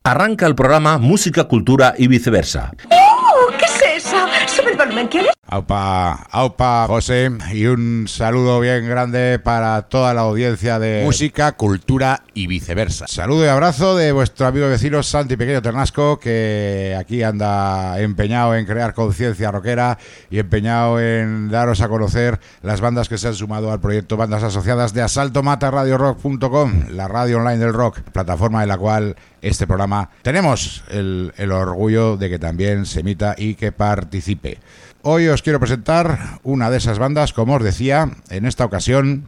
Arranca el programa Música, Cultura y Viceversa. ¡Oh! ¿Qué es eso? ¿Sube el volumen, quieres? Aupa, José, y un saludo bien grande para toda la audiencia de Música, Cultura y Viceversa. Saludo y abrazo de vuestro amigo y vecino Santi Pequeño Ternasco, que aquí anda empeñado en crear conciencia rockera y empeñado en daros a conocer las bandas que se han sumado al proyecto Bandas Asociadas de asaltomataradiorock.com, la radio online del rock, plataforma en la cual este programa tenemos el orgullo de que también se emita y que participe. Hoy os quiero presentar una de esas bandas, como os decía, en esta ocasión.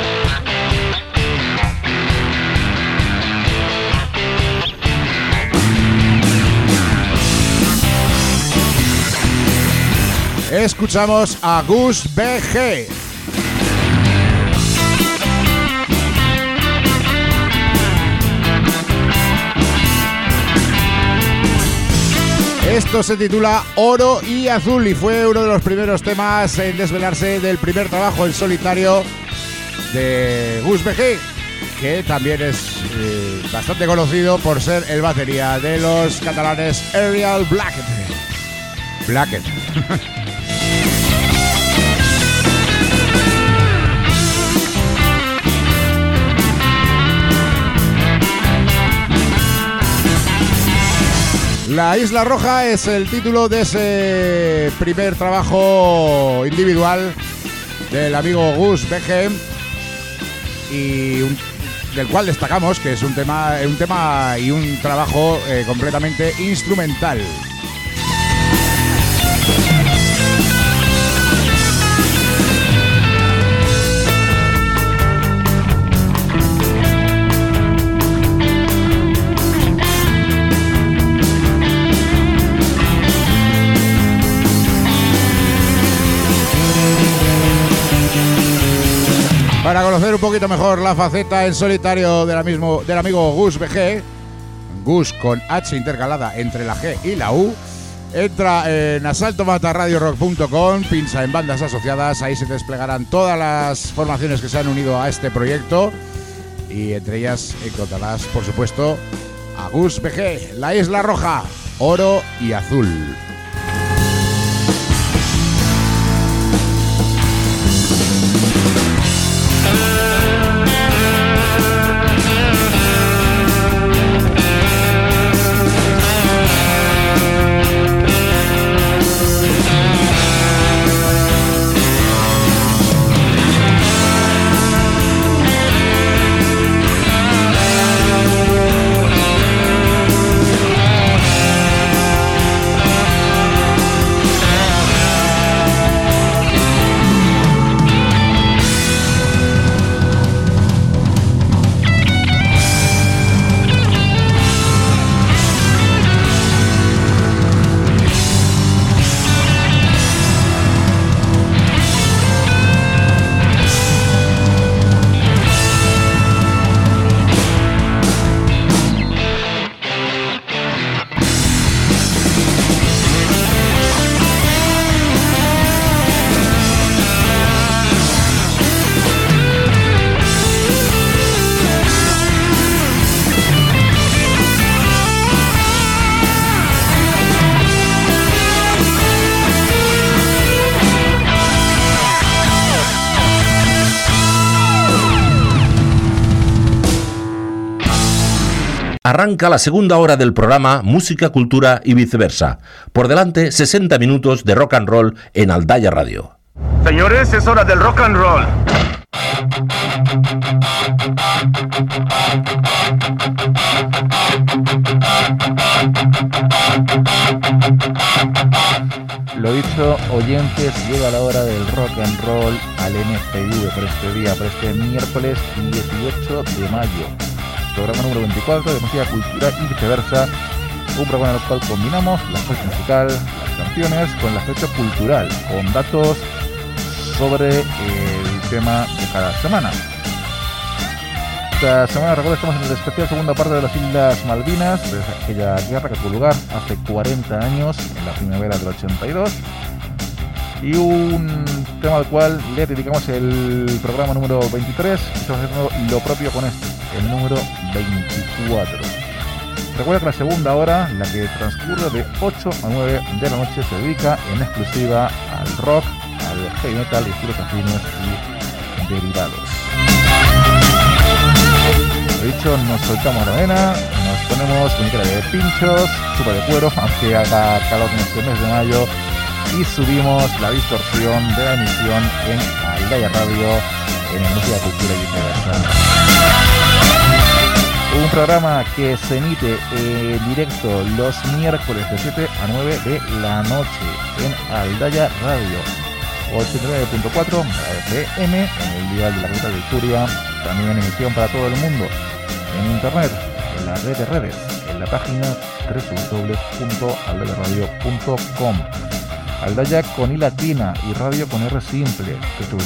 Escuchamos a Gus BG. Esto se titula Oro y Azul y fue uno de los primeros temas en desvelarse del primer trabajo en solitario de Gus BG, que también es bastante conocido por ser el batería de los catalanes Ariel Blackett. La Isla Roja es el título de ese primer trabajo individual del amigo Gus BG y del cual destacamos que es un tema y un trabajo completamente instrumental. Para conocer un poquito mejor la faceta en solitario del amigo Gus BG, Gus con H intercalada entre la G y la U, entra en asaltomataradiorock.com, pincha en Bandas Asociadas, ahí se desplegarán todas las formaciones que se han unido a este proyecto y entre ellas encontrarás, por supuesto, a Gus BG, La Isla Roja, Oro y Azul. Arranca la segunda hora del programa Música, Cultura y Viceversa. Por delante, 60 minutos de rock and roll en Aldaya Radio. Señores, es hora del rock and roll. Lo dicho, oyentes, llega la hora del rock and roll al NFV por este miércoles 18 de mayo. Programa número 24 de Música, Cultura y Viceversa, un programa en el cual combinamos la fecha musical, las canciones, con la fecha cultural, con datos sobre el tema de cada semana. Esta semana, recuerda, estamos en el especial segunda parte de las Islas Malvinas, de aquella guerra que tuvo lugar hace 40 años, en la primavera del 82. Y un tema al cual le dedicamos el programa número 23, y estamos haciendo lo propio con este, el número 24. Recuerda que la segunda hora, la que transcurre de 8 a 9 de la noche, se dedica en exclusiva al rock, al heavy metal, estilos afines y derivados. Lo dicho, nos soltamos la vena, nos ponemos muñequera de pinchos, chupa de cuero, aunque haga calor en este mes de mayo, y subimos la distorsión de la emisión en Aldaya Radio, en el Música, Cultura y Viceversa. Un programa que se emite en directo los miércoles de 7 a 9 de la noche en Aldaya Radio, 89.4 FM, en el dial de la Capital de Victoria, también en emisión para todo el mundo, en internet, en la red de redes, en la página www.aldayaradio.com. Aldaya con I latina y radio con R simple,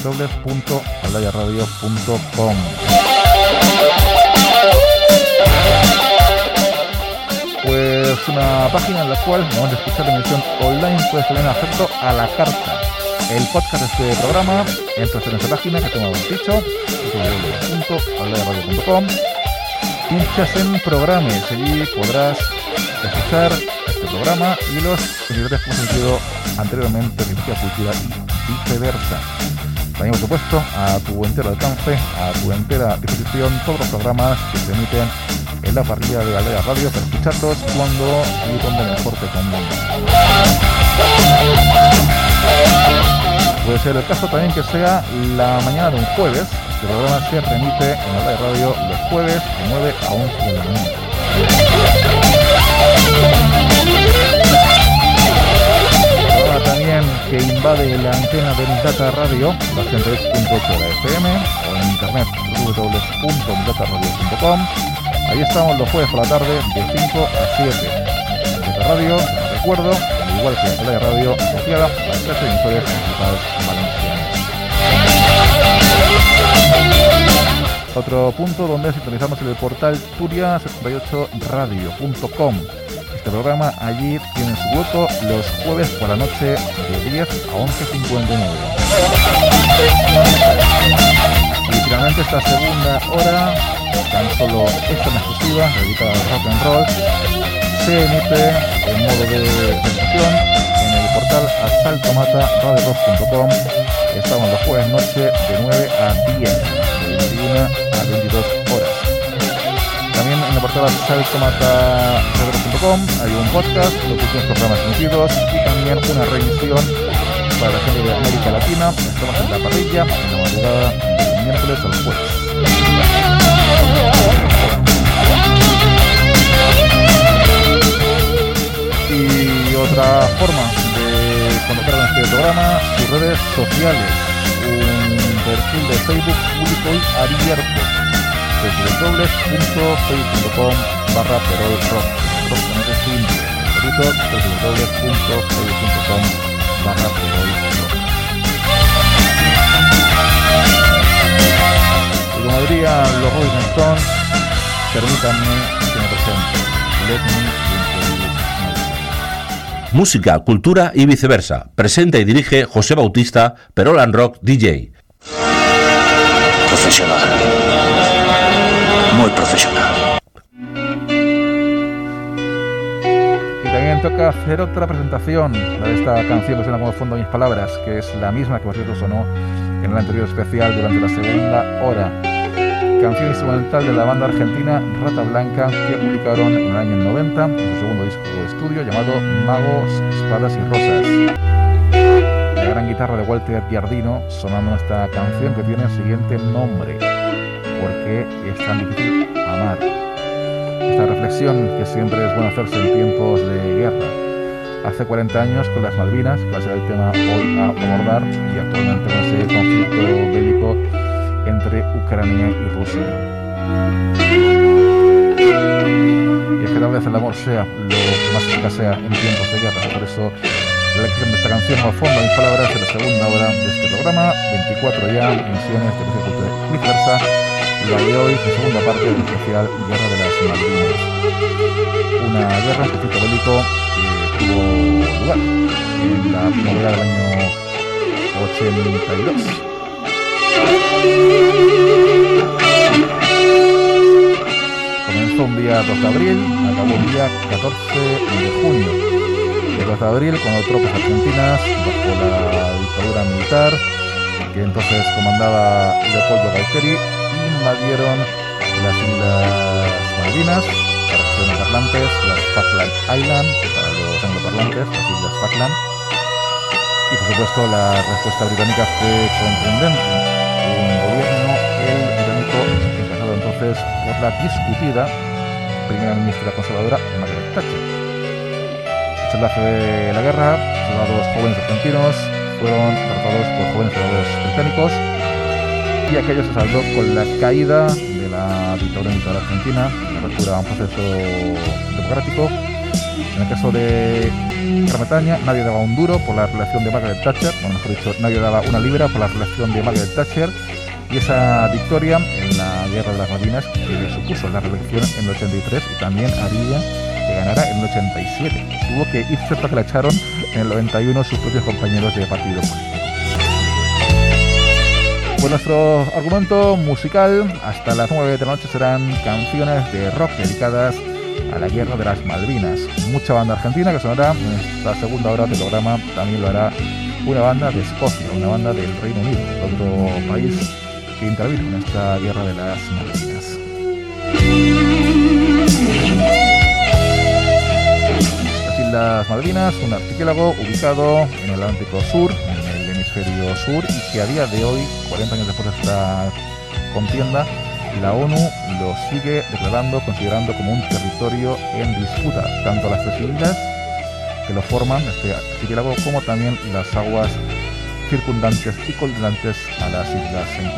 www.aldayaradio.com. Pues una página en la cual, además de escuchar la emisión online, puedes tener acceso a la carta, el podcast de este programa. Entras en esta página que tengo dicho, www.aldayaradio.com, pinchas en programas, allí podrás escuchar este programa y los anteriores que hemos emitido anteriormente en Música, Cultura y viceversa. También, por supuesto, a tu entero alcance, a tu entera disposición, todos los programas que se emiten en la parrilla de Aldaya Radio para escucharlos cuando y donde mejor te convenga. Puede ser el caso también que sea la mañana de un jueves. Este programa se remite en Aldaya Radio los jueves de 9 a 11 de la mañana. Programa también que invade la antena de Data Radio, la 103.8 de la FM, o en internet www.dataradio.com. Ahí estamos los jueves por la tarde de 5 a 7. Data Radio, recuerdo, al igual que Aldaya Radio, asociada a las 3 emisores principales valencianas. Otro punto donde sintonizamos el portal turia78radio.com. Este programa allí tiene su hueco los jueves por la noche de 10 a 11:59. Y finalmente esta segunda hora, tan solo esta en exclusiva, dedicada al rock and roll, se emite en modo de transmisión en el portal asaltomataradio.com. Estamos los jueves noche de 9 a 10, de 21 a 22 horas. También en el portal asaltomataradio.com hay un podcast, los últimos programas emitidos y también una reemisión para la gente de América Latina. Estamos en la parrilla, en la madrugada del miércoles al jueves. Y otra forma de contactar con este programa, sus redes sociales, un perfil de Facebook público y abierto, www.facebook.com/perolrock, rock con ese simple, repito, www.facebook.com/perolrock. Y como dirían los Rolling Stones, permítanme que me presente. Let me introduce myself. Música, cultura y viceversa. Presenta y dirige José Bautista, Perol and Rock DJ. Profesional. Muy profesional. Y también toca hacer otra presentación, la de esta canción que suena como fondo a mis palabras, que es la misma que por cierto sonó en el anterior especial durante la segunda hora. Canción instrumental de la banda argentina Rata Blanca, que publicaron en el año 90 en su segundo disco de estudio llamado Magos, Espadas y Rosas. La gran guitarra de Walter Giardino sonando esta canción que tiene el siguiente nombre: ¿por qué es tan difícil amar? Esta reflexión que siempre es bueno hacerse en tiempos de guerra. Hace 40 años con las Malvinas, que va a ser el tema hoy a abordar, y actualmente con ese conflicto bélico entre Ucrania y Rusia. Y es que tal vez el amor sea lo que más escasea en tiempos de guerra. Por eso la elección de esta canción a fondo mis palabras de la segunda hora de este programa, 24 ya emisiones de Música, Cultura y viceversa, la de hoy, la segunda parte del especial Guerra de las Malvinas. Una guerra, un conflicto bélico que tuvo lugar en la primavera del año 82. Comenzó Empezó un día 2 de abril, acabó un día 14 de junio. El 2 de abril, cuando tropas argentinas, bajo la dictadura militar, que entonces comandaba Leopoldo Galtieri, invadieron las Islas Malvinas, para los angloparlantes, las Falkland Island, para los angloparlantes, las Islas Falkland. Y por supuesto la respuesta británica fue contundente. Un gobierno, el británico, encabezado entonces por la discutida primera ministra conservadora Margaret Thatcher. Tras el desenlace de la guerra, soldados jóvenes argentinos fueron derrotados por jóvenes soldados británicos y aquello se saldó con la caída de la dictadura militar argentina, la apertura a un proceso democrático. En el caso de Gran Bretaña, nadie daba un duro por la reelección de Margaret Thatcher, bueno, mejor dicho, nadie daba una libra por la reelección de Margaret Thatcher, y esa victoria en la Guerra de las Malvinas que supuso la reelección en el 83 y también haría que ganara en el 87. Tuvo que irse hasta que la echaron en el 91 sus propios compañeros de partido político. Pues nuestro argumento musical hasta las 9 de la noche serán canciones de rock dedicadas a la Guerra de las Malvinas. Mucha banda argentina que sonará en esta segunda hora del programa. También lo hará una banda de Escocia, una banda del Reino Unido, otro país que intervino en esta Guerra de las Malvinas. Las Islas Malvinas, un archipiélago ubicado en el Atlántico Sur, en el hemisferio sur, y que a día de hoy, 40 años después de esta contienda, la ONU lo sigue declarando, considerando como un territorio en disputa, tanto las tres islas que lo forman, este archipiélago, como también las aguas circundantes y colindantes a las islas en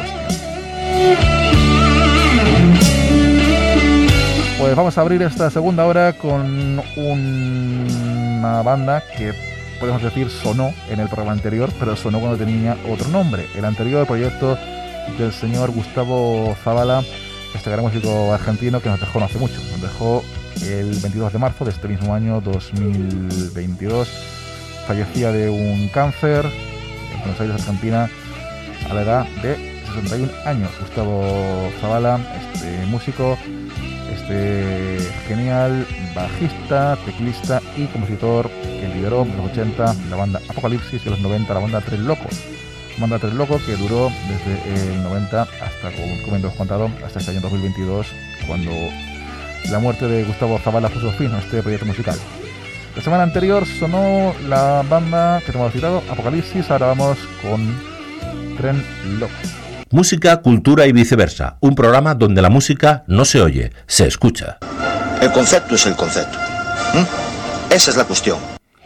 cuestión. Pues vamos a abrir esta segunda hora con una banda que podemos decir sonó en el programa anterior, pero sonó cuando tenía otro nombre. El anterior proyecto del señor Gustavo Zavala, este gran músico argentino que nos dejó no hace mucho. Nos dejó el 22 de marzo de este mismo año 2022. Fallecía de un cáncer en Buenos Aires, Argentina, a la edad de 61 años. Gustavo Zavala, este músico, este genial bajista, teclista y compositor que lideró en los 80 la banda Apocalipsis y en los 90 la banda Tres Locos. Banda Tres Locos que duró desde el 90 hasta, como hemos contado, hasta este año 2022, cuando la muerte de Gustavo Zavala puso fin a este proyecto musical. La semana anterior sonó la banda que te hemos citado, Apocalipsis. Ahora vamos con Tren Loco. Música, cultura y viceversa. Un programa donde la música no se oye, se escucha. El concepto es el concepto. Esa es la cuestión.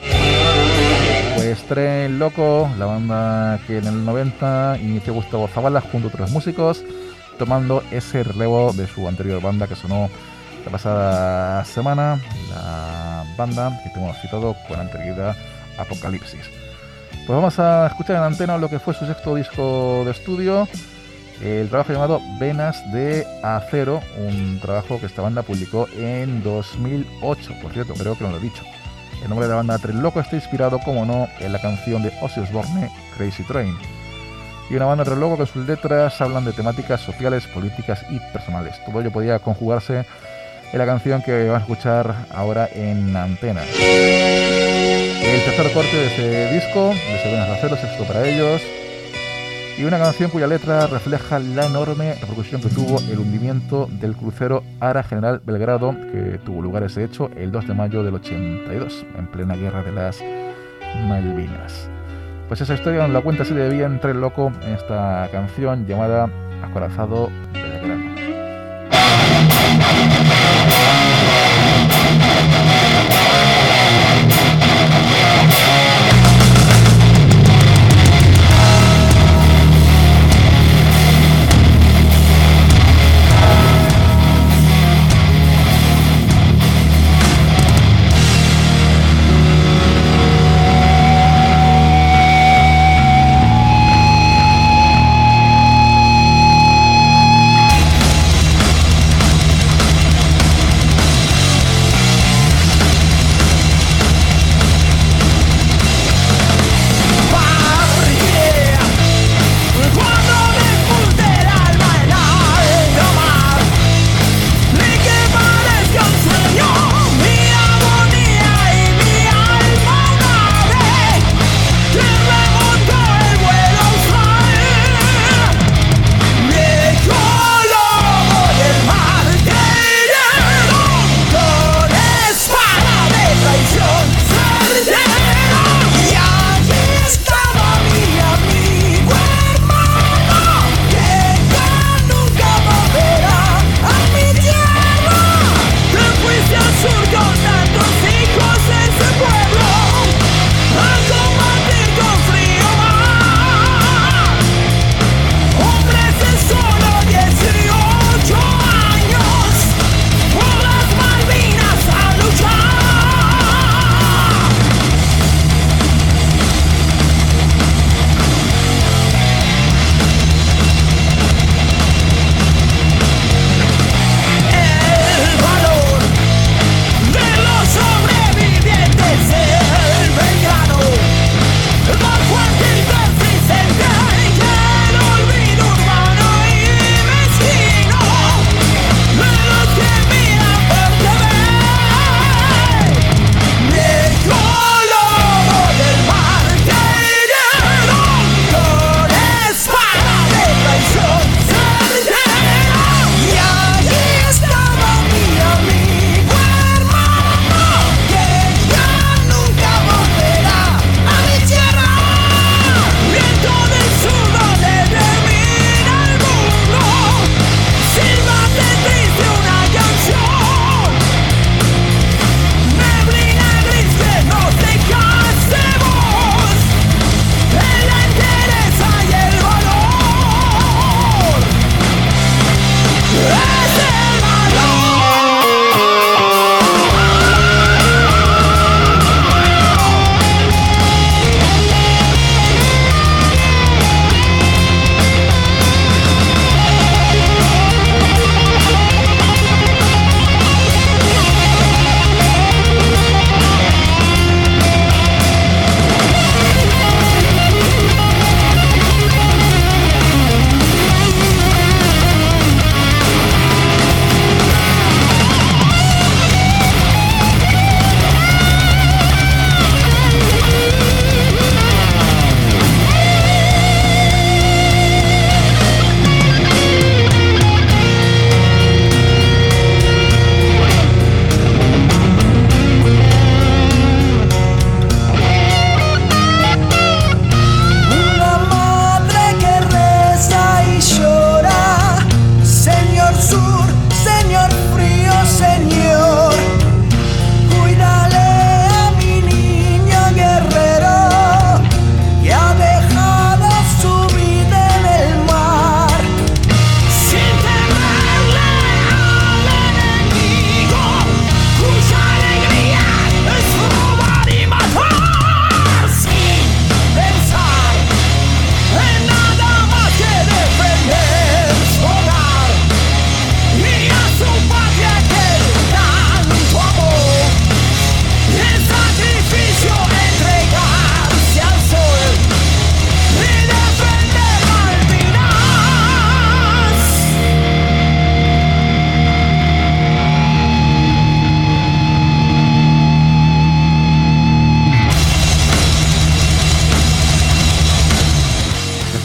Pues Tren Loco, la banda que en el 90 inició Gustavo Zavala junto a otros músicos, tomando ese relevo de su anterior banda que sonó la pasada semana, la banda que te hemos citado con anterioridad, Apocalipsis. Pues vamos a escuchar en antena lo que fue su sexto disco de estudio, el trabajo llamado Venas de Acero, un trabajo que esta banda publicó en 2008, por cierto, creo que no lo he dicho. El nombre de la banda Tres Locos está inspirado, como no, en la canción de Ozzy Osbourne, Crazy Train. Y una banda Tres Locos que sus letras hablan de temáticas sociales, políticas y personales. Todo ello podía conjugarse en la canción que van a escuchar ahora en antena. El tercer corte de ese disco, de ese Venas de Acero, sexto para ellos. Y una canción cuya letra refleja la enorme repercusión que tuvo el hundimiento del crucero Ara General Belgrado, que tuvo lugar ese hecho el 2 de mayo del 82, en plena guerra de las Malvinas. Pues esa historia nos la cuenta así de bien Tres Loco en esta canción llamada Acorazado Belgrano.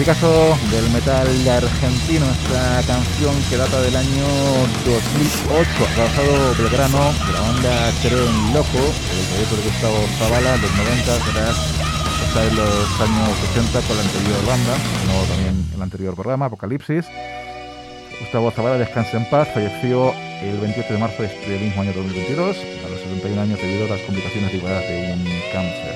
Clasicazo del metal argentino, esta canción que data del año 2008, Trabajado Belgrano, de la banda Tren Loco, el proyecto de Gustavo Zavala, de los 90, hasta en los años 80 con la anterior banda, como también en el anterior programa, Apocalipsis. Gustavo Zavala, descansa en paz, falleció el 28 de marzo de este mismo año 2022, a los 71 años debido a las complicaciones derivadas de un cáncer.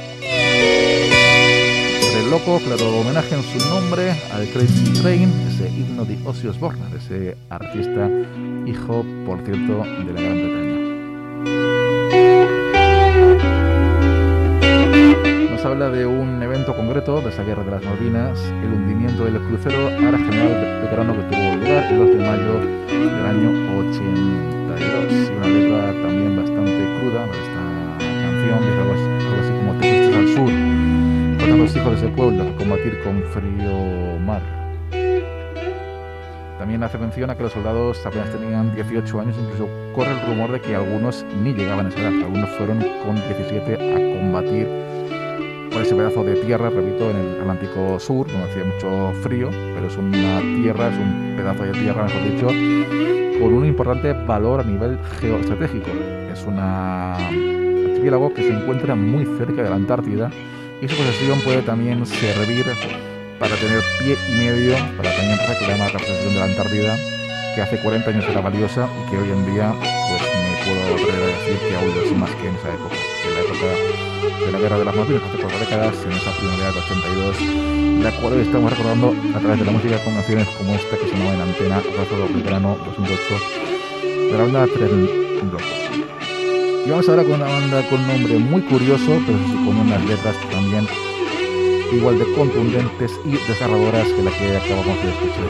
El loco, claro, homenaje en su nombre al Crazy Train, ese himno de Ozzy Osbourne, de ese artista, hijo, por cierto, de la Gran Bretaña. Nos habla de un evento concreto de esa guerra de las Malvinas, el hundimiento del crucero Ara General Belgrano, que tuvo lugar el 2 de mayo del año 82. Y una letra también bastante cruda de esta canción, que es algo así como Te fuiste al sur, a los hijos de ese pueblo a combatir con frío mar. También hace mención a que los soldados apenas tenían 18 años, incluso corre el rumor de que algunos ni llegaban a esa edad, algunos fueron con 17 a combatir por ese pedazo de tierra, repito, en el Atlántico Sur, donde hacía mucho frío, pero es una tierra, es un pedazo de tierra, mejor dicho, con un importante valor a nivel geoestratégico. Es un archipiélago que se encuentra muy cerca de la Antártida, y su posesión puede también servir para tener pie y medio para también reclamar la posesión de la Antártida, que hace 40 años era valiosa y que hoy en día pues me puedo atrever a decir que aún lo es más que en esa época, en la época de la Guerra de las Malvinas, hace 4 décadas, en esa primavera del 82, la cual hoy estamos recordando a través de la música con canciones como esta que se llamaba En Antena, Trabajado Belgrano 2008, de la banda Tren Loco. Y vamos ahora con una banda con un nombre muy curioso, pero sí con unas letras también igual de contundentes y desgarradoras que la que acabamos de escuchar.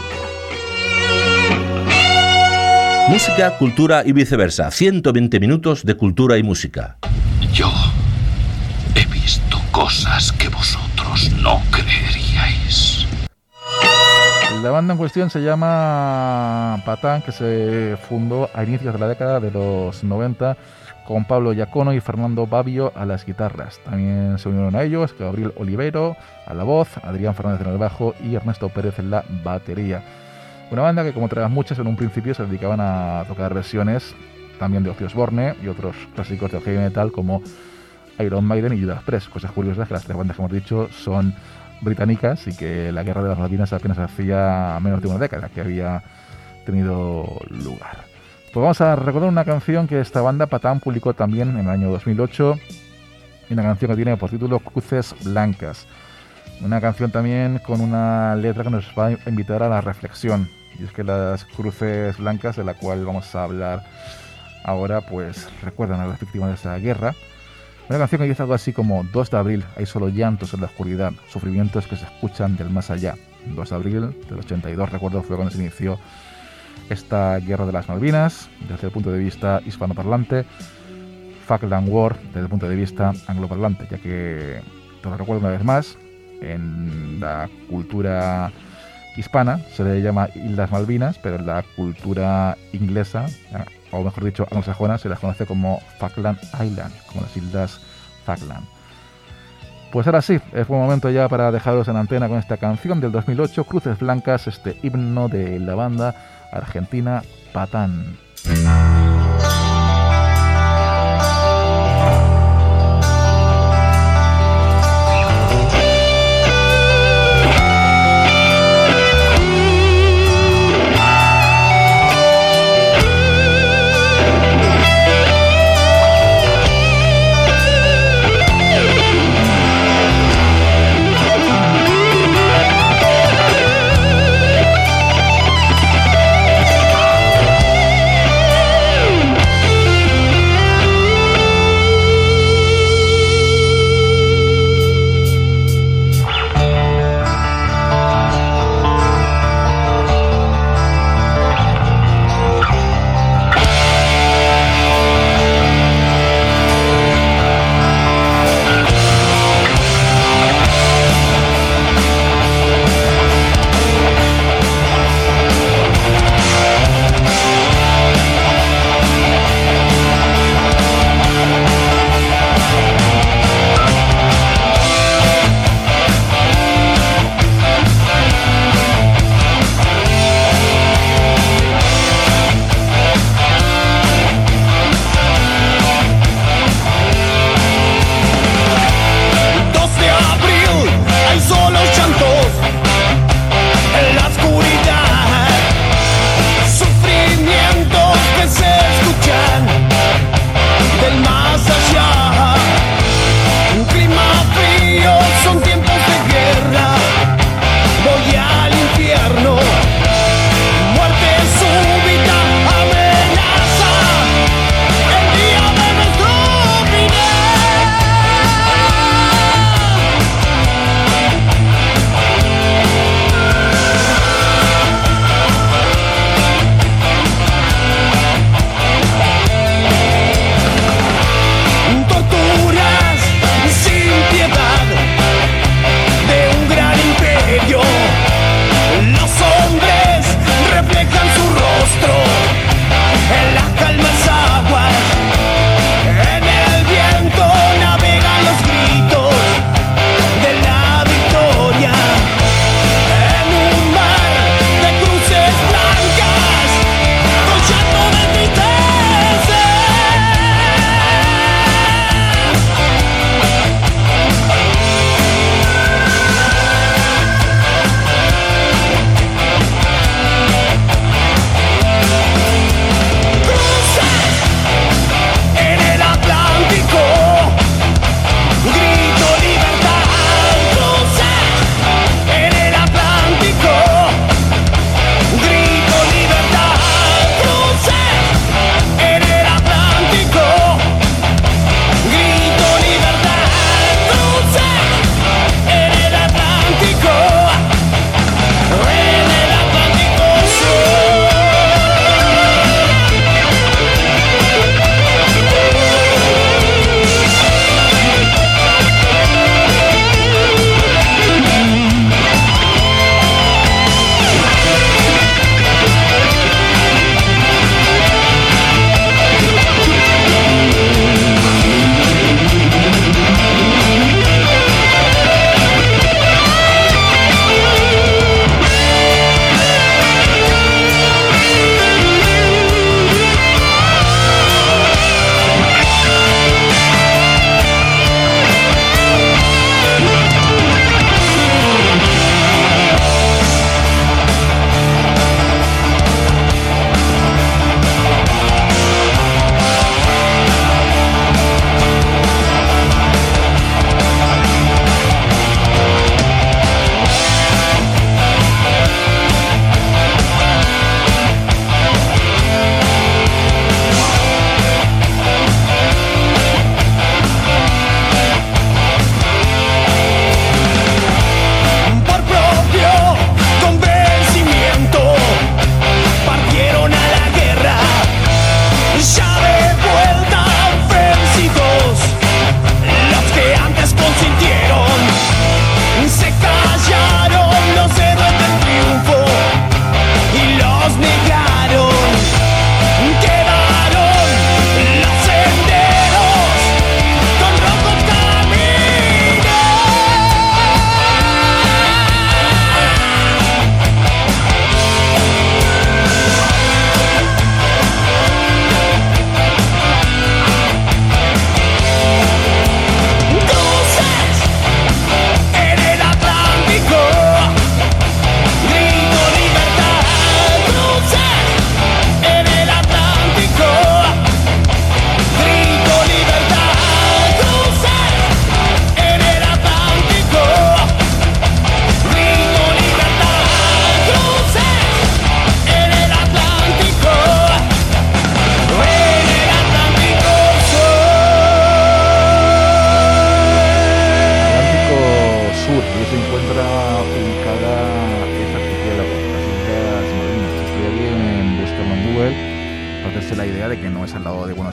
Música, cultura y viceversa. 120 minutos de cultura y música. Yo he visto cosas que vosotros no creeríais. La banda en cuestión se llama Patán, que se fundó a inicios de la década de los 90 con Pablo Iacono y Fernando Babbio a las guitarras. También se unieron a ellos Gabriel Oliveiro a la voz, Adrián Fernández en el bajo y Ernesto Pérez en la batería. Una banda que, como otras muchas, en un principio se dedicaban a tocar versiones también de Ozzy Osbourne y otros clásicos del heavy metal como Iron Maiden y Judas Priest. Cosas curiosas que las tres bandas que hemos dicho son británicas y que la Guerra de las Malvinas apenas hacía menos de una década que había tenido lugar. Pues vamos a recordar una canción que esta banda Patán publicó también en el año 2008, y una canción que tiene por título Cruces Blancas. Una canción también con una letra que nos va a invitar a la reflexión, y es que las cruces blancas, de la cual vamos a hablar ahora, pues recuerdan a las víctimas de esa guerra. Una canción que dice algo así como 2 de abril, hay solo llantos en la oscuridad, sufrimientos que se escuchan del más allá. 2 de abril del 82, recuerdo, fue cuando se inició esta guerra de las Malvinas, desde el punto de vista hispanoparlante, Falkland War desde el punto de vista angloparlante, ya que, te lo recuerdo una vez más, en la cultura hispana se le llama Islas Malvinas, pero en la cultura inglesa, o mejor dicho anglosajona, se las conoce como Falkland Island, como las Islas Falkland. Pues ahora sí, es buen momento ya para dejaros en antena con esta canción del 2008, Cruces Blancas, este himno de la banda argentina Patán.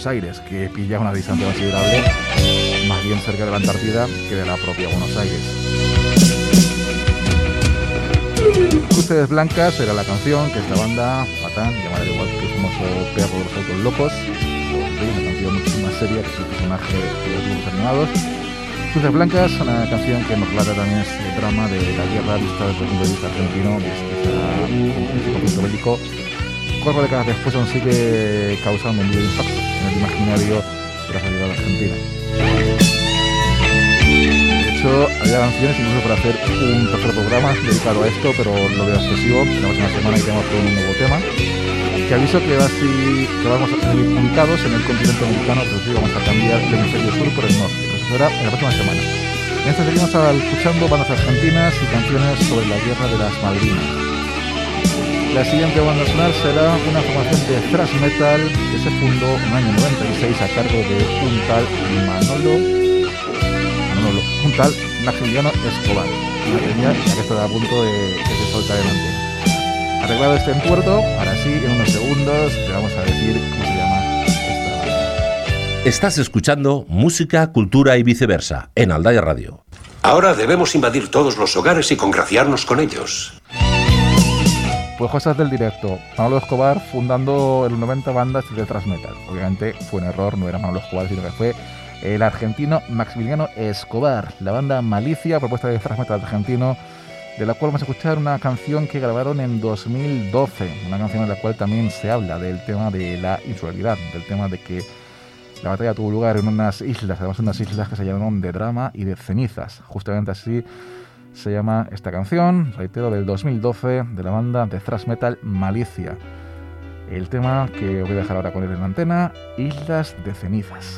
Buenos Aires, que pilla una distancia considerable, más bien cerca de la Antártida que de la propia Buenos Aires. Cruces Blancas era la canción que esta banda, Patán, llamada igual que el famoso Perro de los Autos Locos, una canción mucho más seria que su personaje de los dibujos animados. Cruces Blancas, una canción que nos relata también este drama de la guerra vista desde el punto de vista argentino, este conflicto bélico. 4 décadas después aún sigue causando un vivo impacto en el imaginario de la sociedad argentina. De hecho, había canciones incluso para hacer un tercer programa dedicado a esto, pero lo veo excesivo. La próxima semana iremos con un nuevo tema. Que aviso que vamos a salir ubicados en el continente americano, pero sí vamos a cambiar el hemisferio sur por el norte. Eso será en la próxima semana. En esta seguimos escuchando bandas argentinas y canciones sobre la guerra de las Malvinas. La siguiente banda sonora será una formación de thrash metal que se fundó en el año 96 a cargo de un tal Maximiliano Escobar. Ya que está a punto de que se solta adelante. Arreglado este entuerto, ahora sí, en unos segundos te vamos a decir cómo se llama esta banda. Estás escuchando Música, Cultura y Viceversa en Aldaya Radio. Ahora debemos invadir todos los hogares y congraciarnos con ellos. Pues cosas del directo. Manolo Escobar fundando en los 90 bandas de thrash metal. Obviamente fue un error, no era Manolo Escobar, sino que fue el argentino Maximiliano Escobar. La banda Malicia, propuesta de thrash metal argentino, de la cual vamos a escuchar una canción que grabaron en 2012. Una canción en la cual también se habla del tema de la insularidad, del tema de que la batalla tuvo lugar en unas islas, además unas islas que se llamaron de Drama y de Cenizas. Justamente así se llama esta canción, reitero, del 2012, de la banda de thrash metal Malicia. El tema que os voy a dejar ahora con él en la antena, Islas de Cenizas.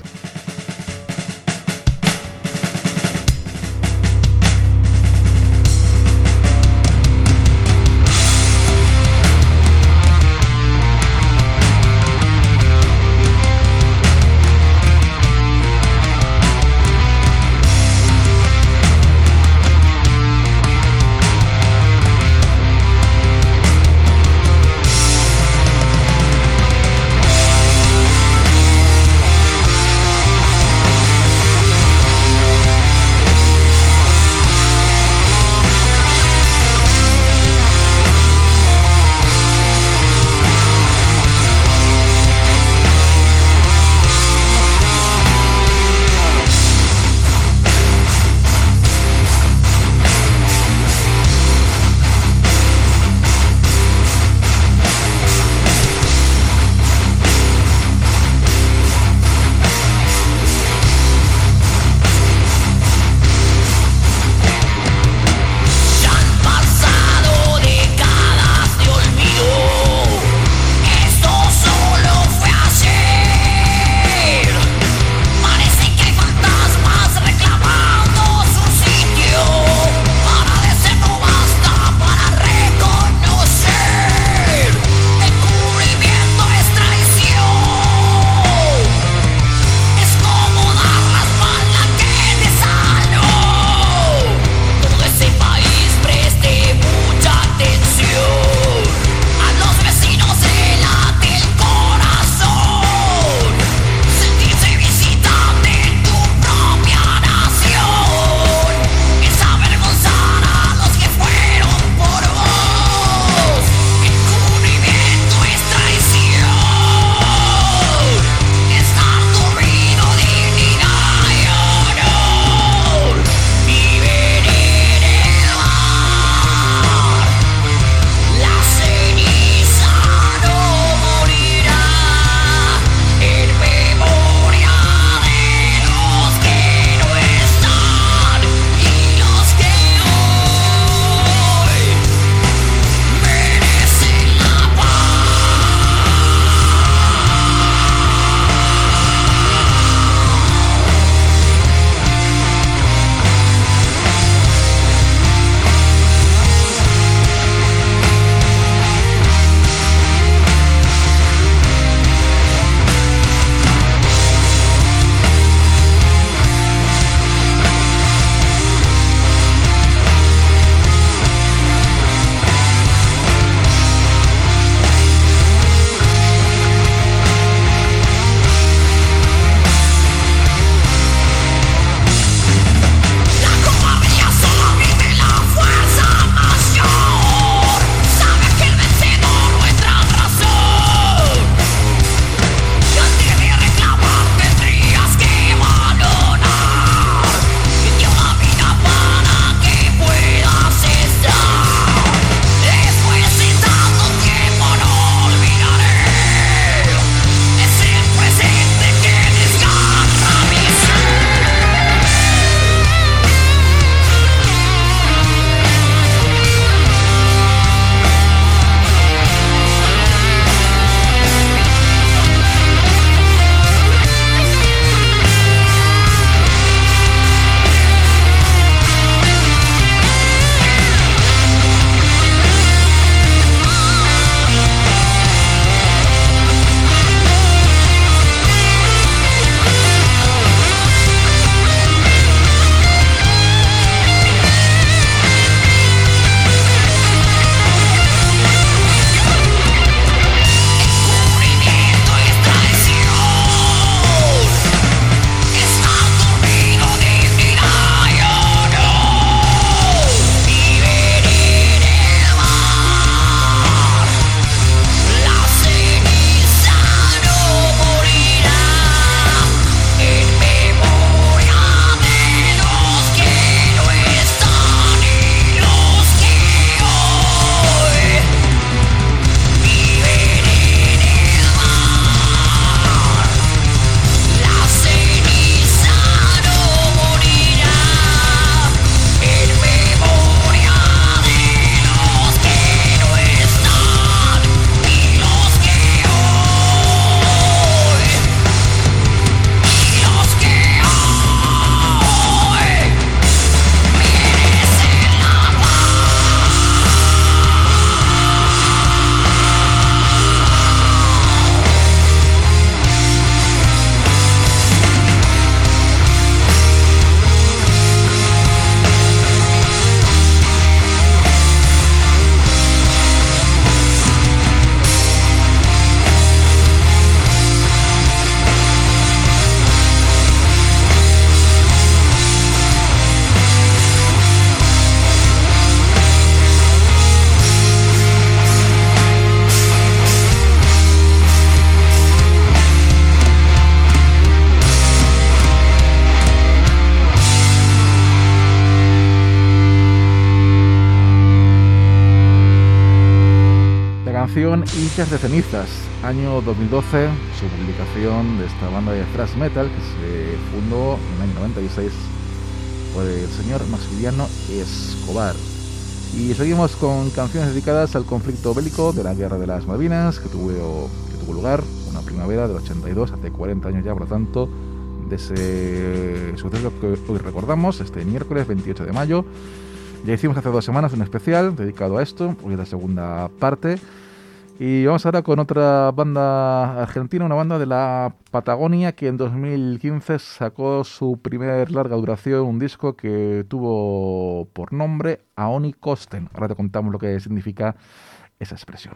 Hinchas de Cenizas, año 2012, su publicación de esta banda de thrash metal que se fundó en el año 96 por el señor Maximiliano Escobar. Y seguimos con canciones dedicadas al conflicto bélico de la Guerra de las Malvinas que tuvo lugar una primavera del 82, hace 40 años ya, por lo tanto, de ese suceso que hoy recordamos, este miércoles 28 de mayo. Ya hicimos hace 2 semanas un especial dedicado a esto, hoy es la segunda parte. Y vamos ahora con otra banda argentina, una banda de la Patagonia que en 2015 sacó su primer larga duración, un disco que tuvo por nombre Aoni Kosten. Ahora te contamos lo que significa esa expresión.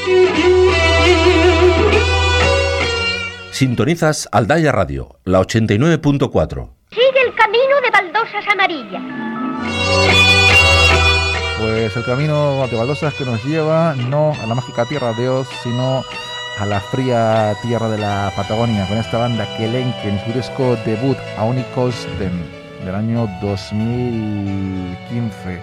Sintonizas Aldaya Radio, la 89.4. Sigue el camino de baldosas amarillas. Pues el camino de baldosas que nos lleva no a la mágica tierra de Oz, sino a la fría tierra de la Patagonia, con esta banda Kelenke en su disco debut Aoni Kosten del año 2015.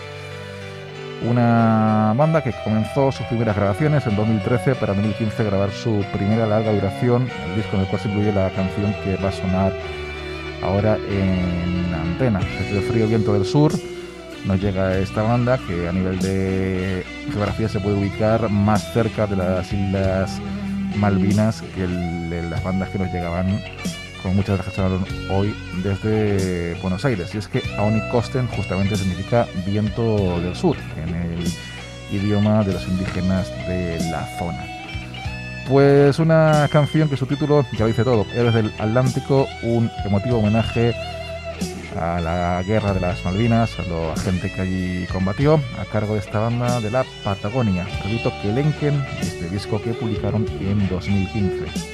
Una banda que comenzó sus primeras grabaciones en 2013 para en 2015 grabar su primera larga duración, el disco en el cual se incluye la canción que va a sonar ahora en antena. Desde el frío viento del sur nos llega esta banda que a nivel de geografía se puede ubicar más cerca de las Islas Malvinas que las bandas que nos llegaban con muchas de las que sonaron hoy desde Buenos Aires. Y es que Aoni Kosten justamente significa viento del sur en el idioma de los indígenas de la zona. Pues una canción que su título ya lo dice todo, Héroes del Atlántico, un emotivo homenaje a la guerra de las Malvinas, a la gente que allí combatió, a cargo de esta banda de la Patagonia, repito, Kelenke, este disco que publicaron en 2015.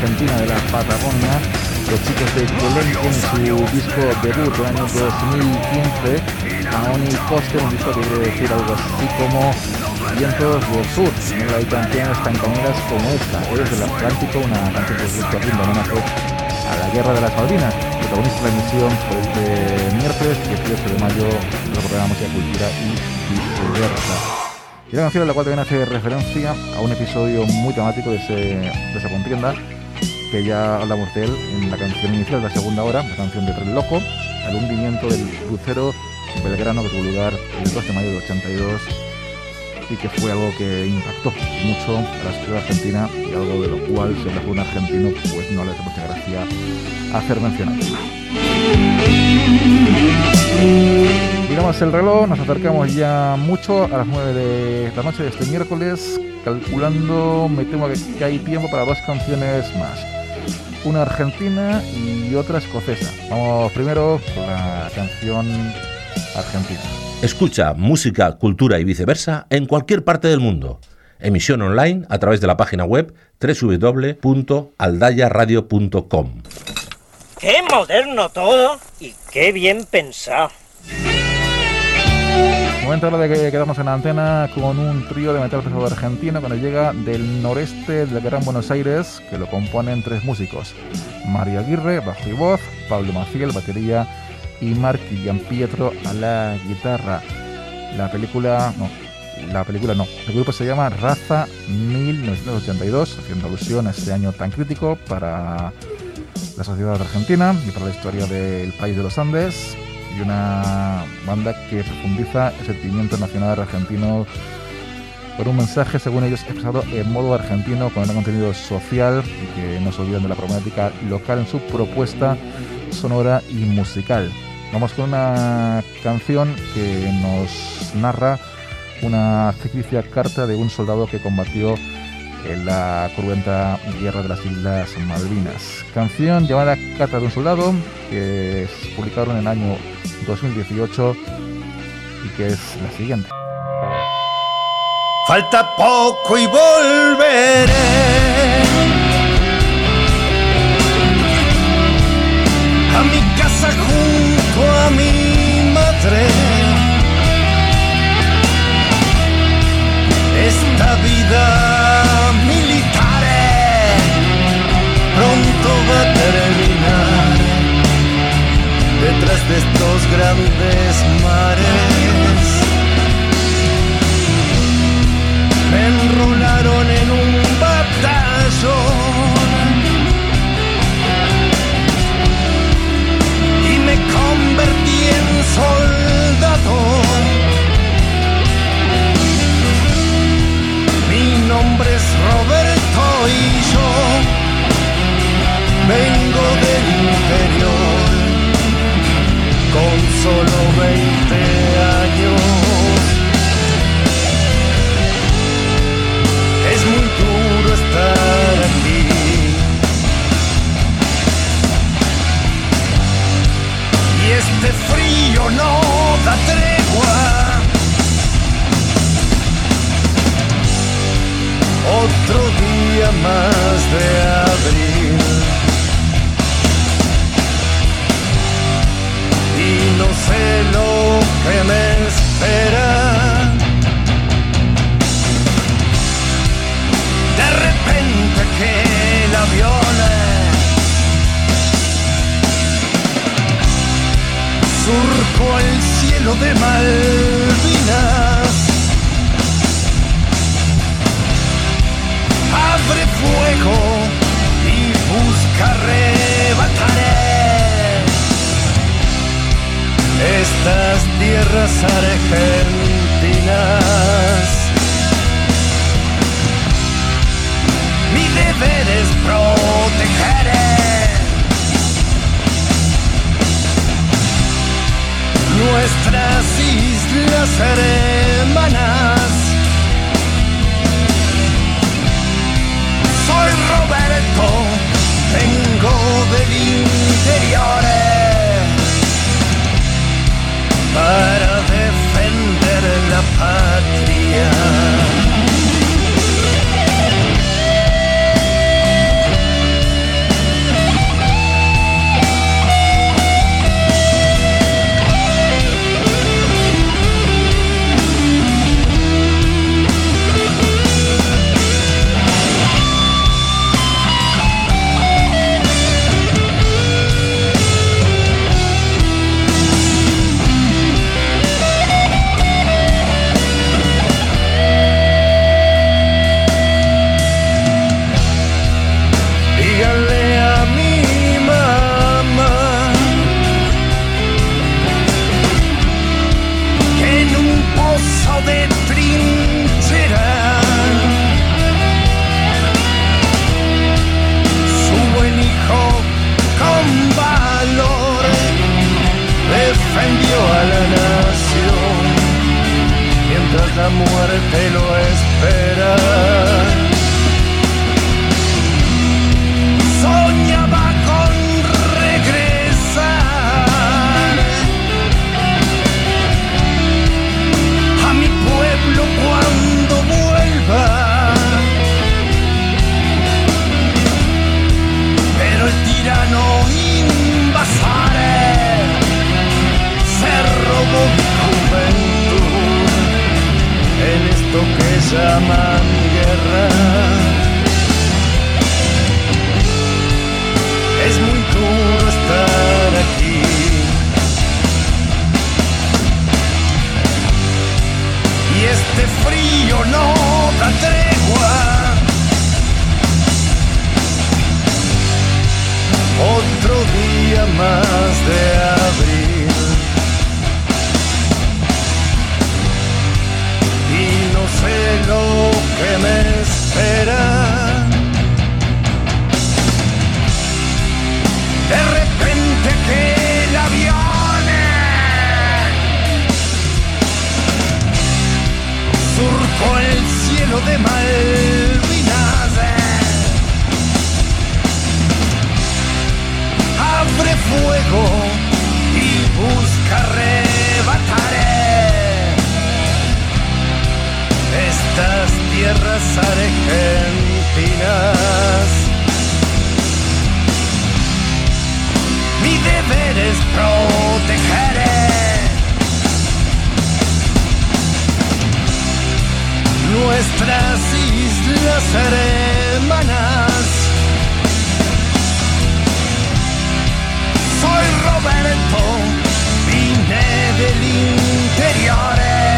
argentina de la Patagonia, los chicos de Colenque en su disco debut del año 2015, Aoni Coste, un disco que quiere decir algo así como Vientos del Sur. No hay canciones tan cañeras como esta, es del Atlántico, una canción que se haciendo homenaje a la Guerra de las Malvinas, protagonista de la emisión por este miércoles 18 de mayo del programa Música, Cultura y Viceversa. Y la canción en la cual también hace referencia a un episodio muy temático de esa contienda, que ya hablamos de él en la canción inicial de la segunda hora, la canción de Tren Loco, al hundimiento del crucero Belgrano que tuvo lugar el 2 de mayo del 82 y que fue algo que impactó mucho a la sociedad argentina y algo de lo cual, si habla con un argentino, pues no le hace mucha gracia hacer mencionar. Miramos el reloj, nos acercamos ya mucho a las 9 de la noche de este miércoles, calculando, me temo que hay tiempo para dos canciones más. Una argentina y otra escocesa. Vamos primero con la canción argentina. Escucha música, cultura y viceversa en cualquier parte del mundo. Emisión online a través de la página web www.aldayaradio.com. ¡Qué moderno todo! Y qué bien pensado. Momento ahora de que quedamos en la antena con un trío de metal pesado argentino que nos llega del noreste del Gran Buenos Aires, que lo componen tres músicos: Mario Aguirre, bajo y voz, Pablo Maciel, batería, y Marky Gianpietro a la guitarra. El grupo se llama Raza 1982, haciendo alusión a este año tan crítico para la sociedad argentina y para la historia del país de los Andes, y una banda que profundiza el sentimiento nacional argentino por un mensaje, según ellos, expresado en modo argentino con un contenido social y que no se olvidan de la problemática local en su propuesta sonora y musical. Vamos con una canción que nos narra una ficticia carta de un soldado que combatió en la cruenta guerra de las Islas Malvinas. Canción llamada Carta de un soldado, que se publicaron en el año 2018 y que es la siguiente. Falta poco y volveré a mi casa junto a mi madre. Esta vida militar pronto va a terminar detrás de estos grandes mares. Me enrolaron en un batallón y me convertí en soldado. Mi nombre es Roberto y yo vengo del interior con solo 20 años. Es muy duro estar aquí. Y este frío no da tregua. Otro día más de abril y no sé lo que me espera. De repente que el avión surcó el cielo de Malvinas. Abre fuego y busca arrebatar estas tierras argentinas. Mi deber es proteger nuestras islas hermanas. Soy Roberto, vengo del interior para defender la patria. la muerte lo espera. Soñaba con regresar a mi pueblo cuando vuelva, pero el tirano invasore se robó mi juventud en esto que llaman guerra. Es muy duro estar aquí, y este frío no da tregua. Otro día más de abril y no sé lo que me espera. De repente que el avión surcó el cielo de Malvinas, abre fuego y busca arrebatar estas tierras argentinas. Mi deber es proteger nuestras islas hermanas. Soy Roberto, vine del interior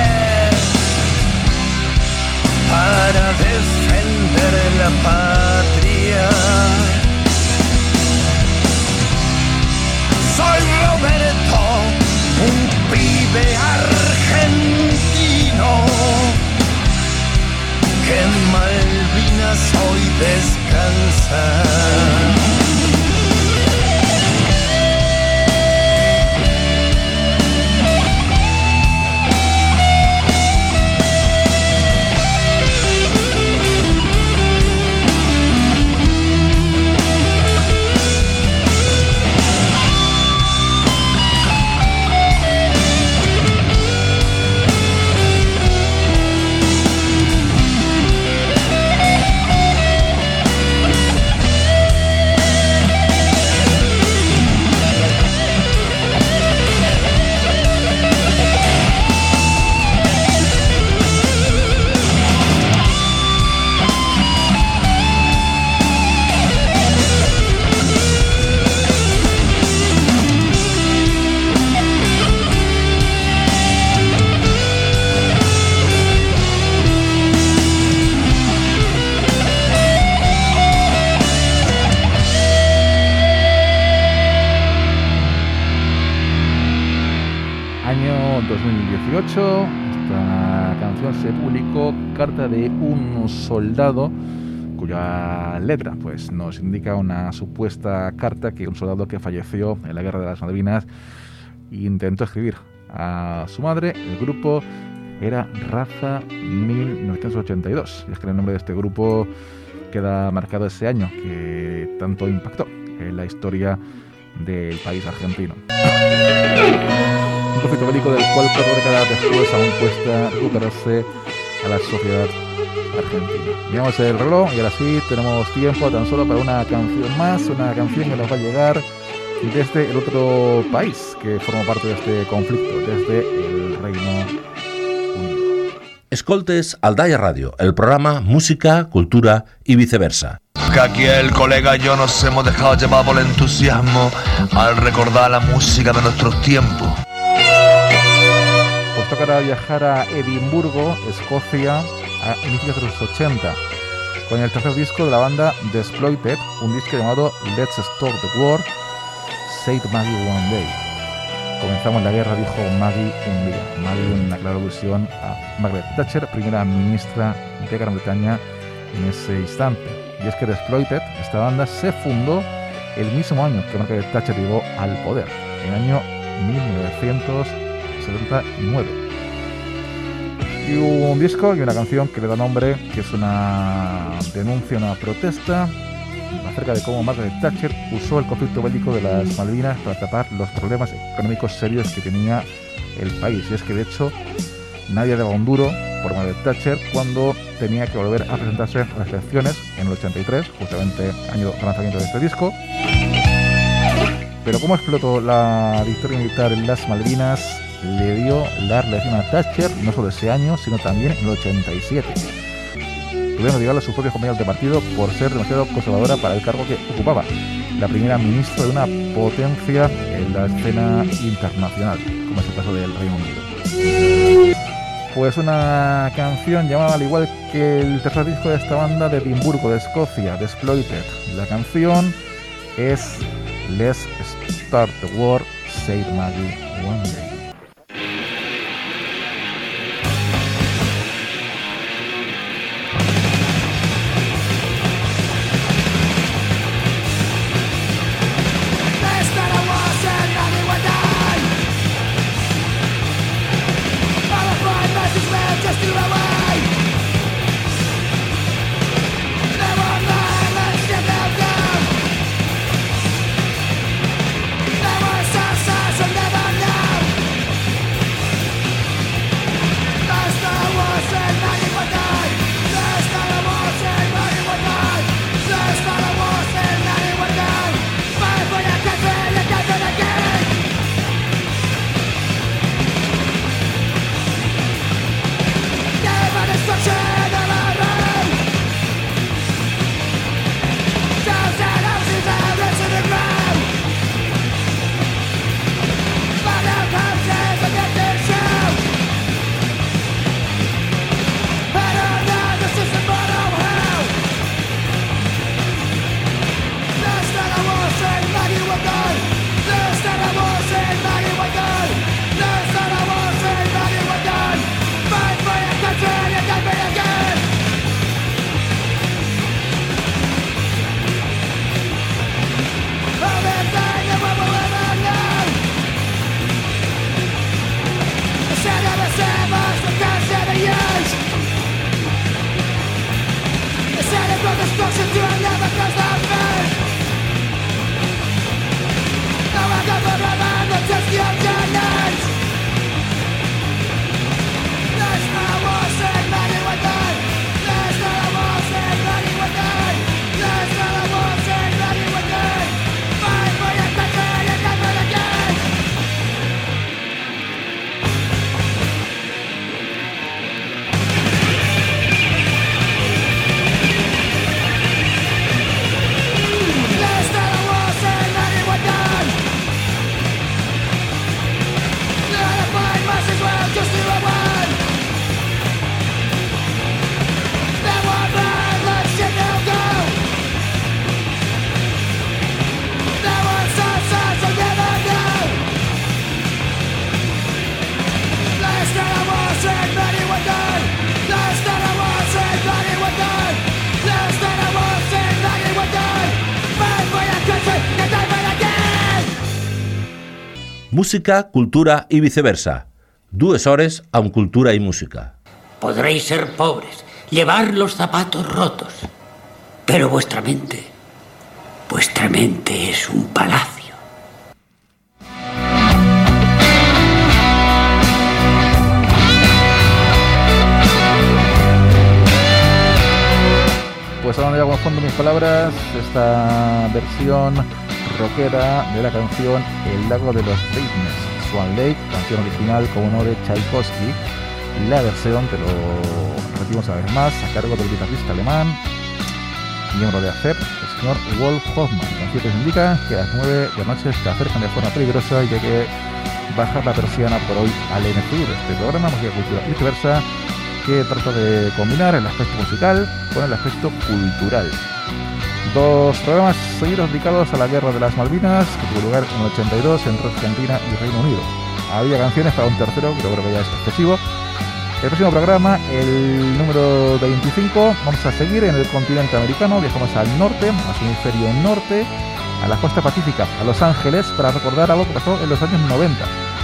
para defender la patria. Soy Roberto, un pibe argentino que en Malvinas hoy descansa. Año 2018, esta canción se publicó, Carta de un soldado, cuya letra pues nos indica una supuesta carta que un soldado que falleció en la Guerra de las Malvinas intentó escribir a su madre. El grupo era Raza 1982, y es que el nombre de este grupo queda marcado ese año que tanto impactó en la historia del país argentino. Un conflicto bélico del cual 4 décadas después aún cuesta recuperarse a la sociedad argentina. Miramos el reloj y ahora sí tenemos tiempo tan solo para una canción más, una canción que nos va a llegar desde el otro país que forma parte de este conflicto, desde el Reino Unido. Escoltes Aldaya Radio, el programa Música, Cultura y Viceversa. Que aquí el colega y yo nos hemos dejado llevar por el entusiasmo al recordar la música de nuestros tiempos. Pues tocará viajar a Edimburgo, Escocia, a inicios de los 80, con el tercer disco de la banda The Exploited, un disco llamado Let's Stop the War, Said Maggie One Day. Comenzamos la guerra, dijo Maggie un día. Maggie, una clara alusión a Margaret Thatcher, primera ministra de Gran Bretaña en ese instante. Y es que The Exploited, esta banda, se fundó el mismo año que Margaret Thatcher llegó al poder, en el año 1979. Y un disco y una canción que le da nombre, que es una denuncia, una protesta acerca de cómo Margaret Thatcher usó el conflicto bélico de las Malvinas para tapar los problemas económicos serios que tenía el país. Y es que de hecho nadie daba un duro por Margaret Thatcher cuando tenía que volver a presentarse a las elecciones en el 83, justamente año de lanzamiento de este disco. Pero cómo explotó la victoria militar en las Malvinas le dio la reelección a Thatcher no solo ese año, sino también en el 87. Tuvieron que llevarle a sus propios compañeros de partido por ser demasiado conservadora para el cargo que ocupaba, la primera ministra de una potencia en la escena internacional, como es el caso del Reino Unido. Pues una canción llamada, al igual que el tercer disco de esta banda de Edimburgo, de Escocia, The Exploited. La canción es Let's Start the War, Said Maggie One Day. Música, cultura y viceversa. 2 hores amb cultura y música. Podréis ser pobres, llevar los zapatos rotos, pero vuestra mente es un palacio. Pues ahora ya confundo mis palabras, esta versión rockera de la canción El lago de los cisnes, Swan Lake, canción original como no de Tchaikovsky. La versión, te lo repetimos una vez más, a cargo del guitarrista alemán, miembro de ACEP, el señor Wolf Hoffmann. Canción que indica que a las 9 de la noche se acercan de forma peligrosa y que hay que bajar la persiana por hoy al NFU de este programa, Música, Cultura y Viceversa, que trata de combinar el aspecto musical con el aspecto cultural. 2 programas seguidos dedicados a la Guerra de las Malvinas, que tuvo lugar en el 82 entre Argentina y Reino Unido. Había canciones para un tercero, pero creo que ya es excesivo. El próximo programa, el número 25, vamos a seguir en el continente americano, viajamos al norte, a su hemisferio norte, a la costa pacífica, a Los Ángeles, para recordar algo que pasó en los años 90.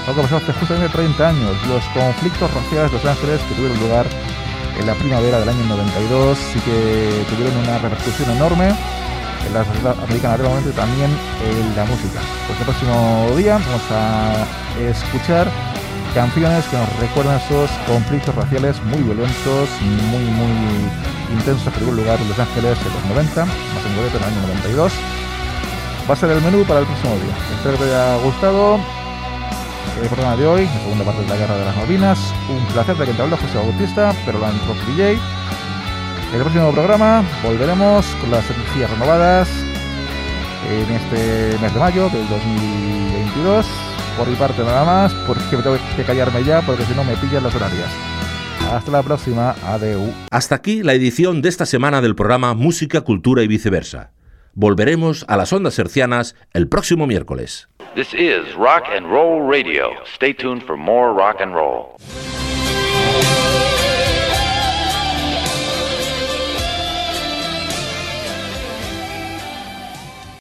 Algo pasó hace justamente 30 años, los conflictos raciales de Los Ángeles que tuvieron lugar en la primavera del año 92 y que tuvieron una repercusión enorme en la sociedad americana, realmente también en la música. Pues el próximo día vamos a escuchar canciones que nos recuerdan esos conflictos raciales muy violentos, muy intensos que tuvieron lugar en Los Ángeles en los 90, más en concreto en el año 92. Va a ser el menú para el próximo día. Espero que te haya gustado el programa de hoy, la segunda parte de la Guerra de las Malvinas. Un placer de que te habla José Bautista, pero la Rock DJ. En el próximo programa volveremos con las energías renovadas en este mes de mayo del 2022. Por mi parte nada más, porque me tengo que callarme ya, porque si no me pillan las horarias. Hasta la próxima, adeu. Hasta aquí la edición de esta semana del programa Música, Cultura y Viceversa. Volveremos a las ondas hercianas el próximo miércoles. This is Rock and Roll Radio. Stay tuned for more rock and roll.